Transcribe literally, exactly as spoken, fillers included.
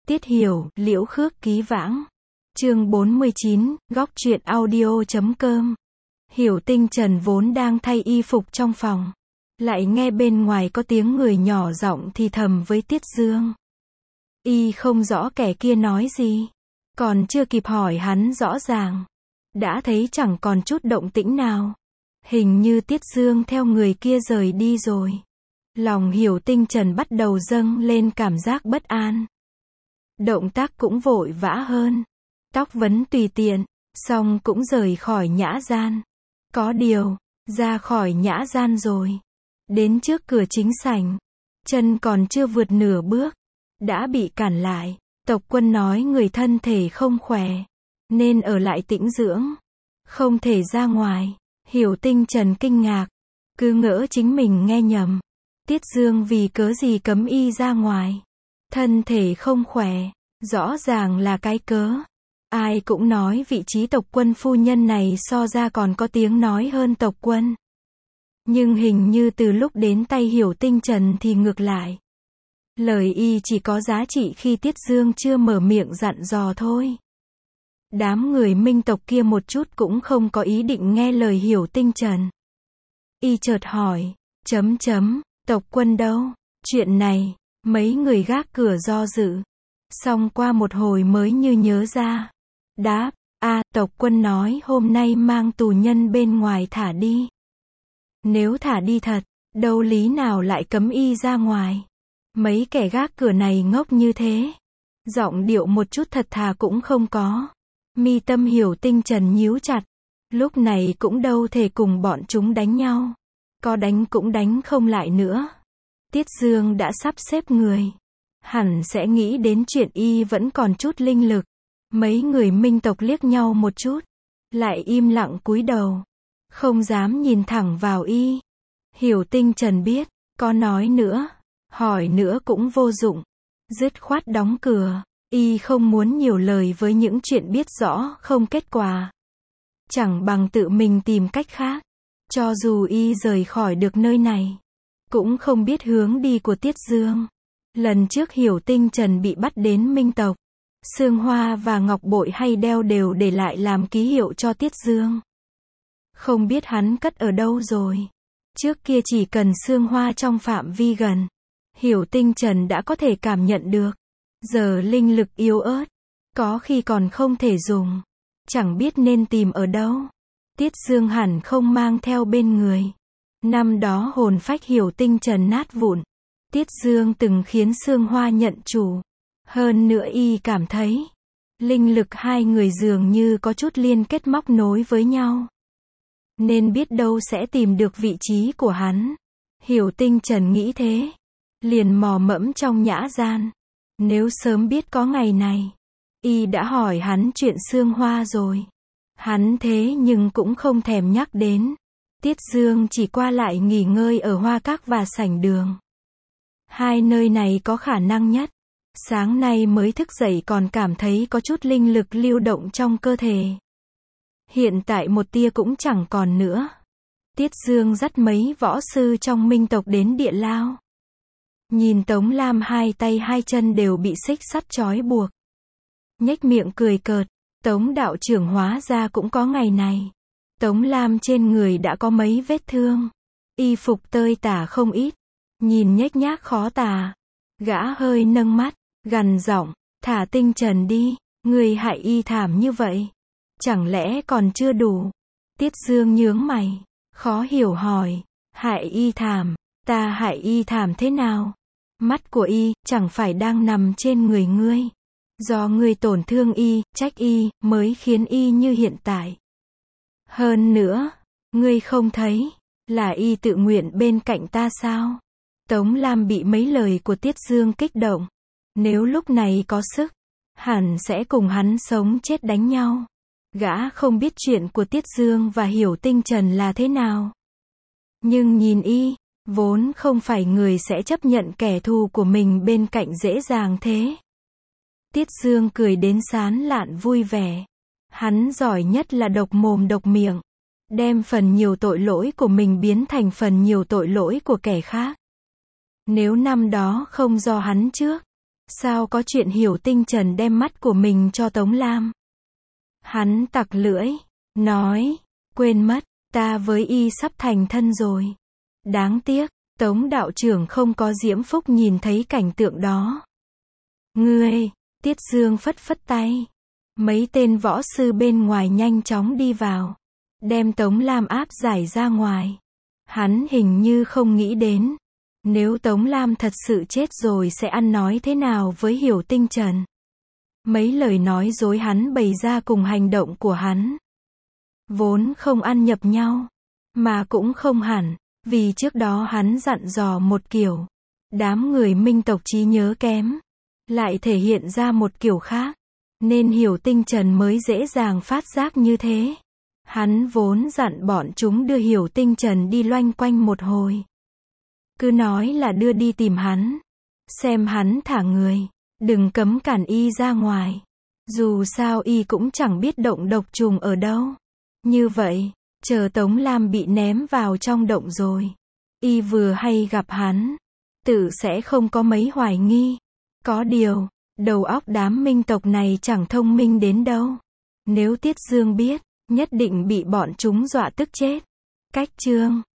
Tiết Hiểu, Liễu Khước Ký Vãng. Chương bốn mươi chín, góc truyện audio chấm com. Hiểu Tinh Trần vốn đang thay y phục trong phòng, lại nghe bên ngoài có tiếng người nhỏ giọng thì thầm với Tiết Dương. Y không rõ kẻ kia nói gì, còn chưa kịp hỏi hắn rõ ràng, đã thấy chẳng còn chút động tĩnh nào. Hình như Tiết Dương theo người kia rời đi rồi. Lòng Hiểu Tinh Trần bắt đầu dâng lên cảm giác bất an. Động tác cũng vội vã hơn, tóc vấn tùy tiện, xong cũng rời khỏi nhã gian. Có điều, ra khỏi nhã gian rồi, đến trước cửa chính sảnh, chân còn chưa vượt nửa bước, đã bị cản lại. Tộc Quân nói người thân thể không khỏe, nên ở lại tĩnh dưỡng, không thể ra ngoài. Hiểu Tinh Trần kinh ngạc, cứ ngỡ chính mình nghe nhầm. Tiết Dương vì cớ gì cấm y ra ngoài? Thân thể không khỏe, rõ ràng là cái cớ. Ai cũng nói vị trí Tộc Quân phu nhân này so ra còn có tiếng nói hơn Tộc Quân. Nhưng hình như từ lúc đến tay Hiểu Tinh Trần thì ngược lại. Lời y chỉ có giá trị khi Tiết Dương chưa mở miệng dặn dò thôi. Đám người Minh tộc kia một chút cũng không có ý định nghe lời Hiểu Tinh Trần. Y chợt hỏi, chấm chấm, Tộc Quân đâu? Chuyện này, mấy người gác cửa do dự. Xong qua một hồi mới như nhớ ra. Đáp, a Tộc Quân nói hôm nay mang tù nhân bên ngoài thả đi. Nếu thả đi thật, đâu lý nào lại cấm y ra ngoài. Mấy kẻ gác cửa này ngốc như thế. Giọng điệu một chút thật thà cũng không có. Mi tâm Hiểu Tinh Trần nhíu chặt. Lúc này cũng đâu thể cùng bọn chúng đánh nhau. Có đánh cũng đánh không lại nữa. Tiết Dương đã sắp xếp người, hẳn sẽ nghĩ đến chuyện y vẫn còn chút linh lực. Mấy người Minh tộc liếc nhau một chút, lại im lặng cúi đầu, không dám nhìn thẳng vào y. Hiểu Tinh Trần biết, có nói nữa, hỏi nữa cũng vô dụng, dứt khoát đóng cửa. Y không muốn nhiều lời với những chuyện biết rõ không kết quả. Chẳng bằng tự mình tìm cách khác. Cho dù y rời khỏi được nơi này, cũng không biết hướng đi của Tiết Dương. Lần trước Hiểu Tinh Trần bị bắt đến Minh tộc, xương hoa và ngọc bội hay đeo đều để lại làm ký hiệu cho Tiết Dương. Không biết hắn cất ở đâu rồi. Trước kia chỉ cần xương hoa trong phạm vi gần, Hiểu Tinh Trần đã có thể cảm nhận được. Giờ linh lực yếu ớt, có khi còn không thể dùng, chẳng biết nên tìm ở đâu. Tiết Dương hẳn không mang theo bên người. Năm đó hồn phách Hiểu Tinh Trần nát vụn, Tiết Dương từng khiến xương hoa nhận chủ. Hơn nữa y cảm thấy, linh lực hai người dường như có chút liên kết móc nối với nhau. Nên biết đâu sẽ tìm được vị trí của hắn. Hiểu Tinh Trần nghĩ thế, liền mò mẫm trong nhã gian. Nếu sớm biết có ngày này, y đã hỏi hắn chuyện xương hoa rồi. Hắn thế nhưng cũng không thèm nhắc đến. Tiết Dương chỉ qua lại nghỉ ngơi ở Hoa Các và sảnh đường. Hai nơi này có khả năng nhất. Sáng nay mới thức dậy còn cảm thấy có chút linh lực lưu động trong cơ thể. Hiện tại một tia cũng chẳng còn nữa. Tiết Dương dắt mấy võ sư trong Minh tộc đến địa lao. Nhìn Tống Lam hai tay hai chân đều bị xích sắt trói buộc, nhếch miệng cười cợt. Tống đạo trưởng hóa ra cũng có ngày này. Tống Lam trên người đã có mấy vết thương, y phục tơi tả không ít, nhìn nhếch nhác khó tả. Gã hơi nâng mắt, gằn giọng, thả Tinh Trần đi, người hại y thảm như vậy, chẳng lẽ còn chưa đủ? Tiết Dương nhướng mày, khó hiểu hỏi, hại y thảm, ta hại y thảm thế nào? Mắt của y, chẳng phải đang nằm trên người ngươi. Do ngươi tổn thương y, trách y, mới khiến y như hiện tại. Hơn nữa, ngươi không thấy, là y tự nguyện bên cạnh ta sao? Tống Lam bị mấy lời của Tiết Dương kích động. Nếu lúc này có sức, hẳn sẽ cùng hắn sống chết đánh nhau. Gã không biết chuyện của Tiết Dương và Hiểu Tinh Trần là thế nào. Nhưng nhìn y, vốn không phải người sẽ chấp nhận kẻ thù của mình bên cạnh dễ dàng thế. Tiết Dương cười đến sán lạn vui vẻ. Hắn giỏi nhất là độc mồm độc miệng, đem phần nhiều tội lỗi của mình biến thành phần nhiều tội lỗi của kẻ khác. Nếu năm đó không do hắn trước, Sao có chuyện Hiểu Tinh Trần đem mắt của mình cho Tống Lam? Hắn tặc lưỡi, nói, quên mất, ta với y sắp thành thân rồi. Đáng tiếc, Tống đạo trưởng không có diễm phúc nhìn thấy cảnh tượng đó. Ngươi, Tiết Dương phất phất tay. Mấy tên võ sư bên ngoài nhanh chóng đi vào, đem Tống Lam áp giải ra ngoài. Hắn hình như không nghĩ đến, nếu Tống Lam thật sự chết rồi sẽ ăn nói thế nào với Hiểu Tinh Trần. Mấy lời nói dối hắn bày ra cùng hành động của hắn, vốn không ăn nhập nhau, mà cũng không hẳn, vì trước đó hắn dặn dò một kiểu, đám người Minh tộc trí nhớ kém, lại thể hiện ra một kiểu khác, nên Hiểu Tinh Trần mới dễ dàng phát giác như thế. Hắn vốn dặn bọn chúng đưa Hiểu Tinh Trần đi loanh quanh một hồi. Cứ nói là đưa đi tìm hắn, xem hắn thả người, đừng cấm cản y ra ngoài. Dù sao y cũng chẳng biết động độc trùng ở đâu. Như vậy, chờ Tống Lam bị ném vào trong động rồi, y vừa hay gặp hắn, tự sẽ không có mấy hoài nghi. Có điều, đầu óc đám Minh tộc này chẳng thông minh đến đâu. Nếu Tiết Dương biết, nhất định bị bọn chúng dọa tức chết. Cách chương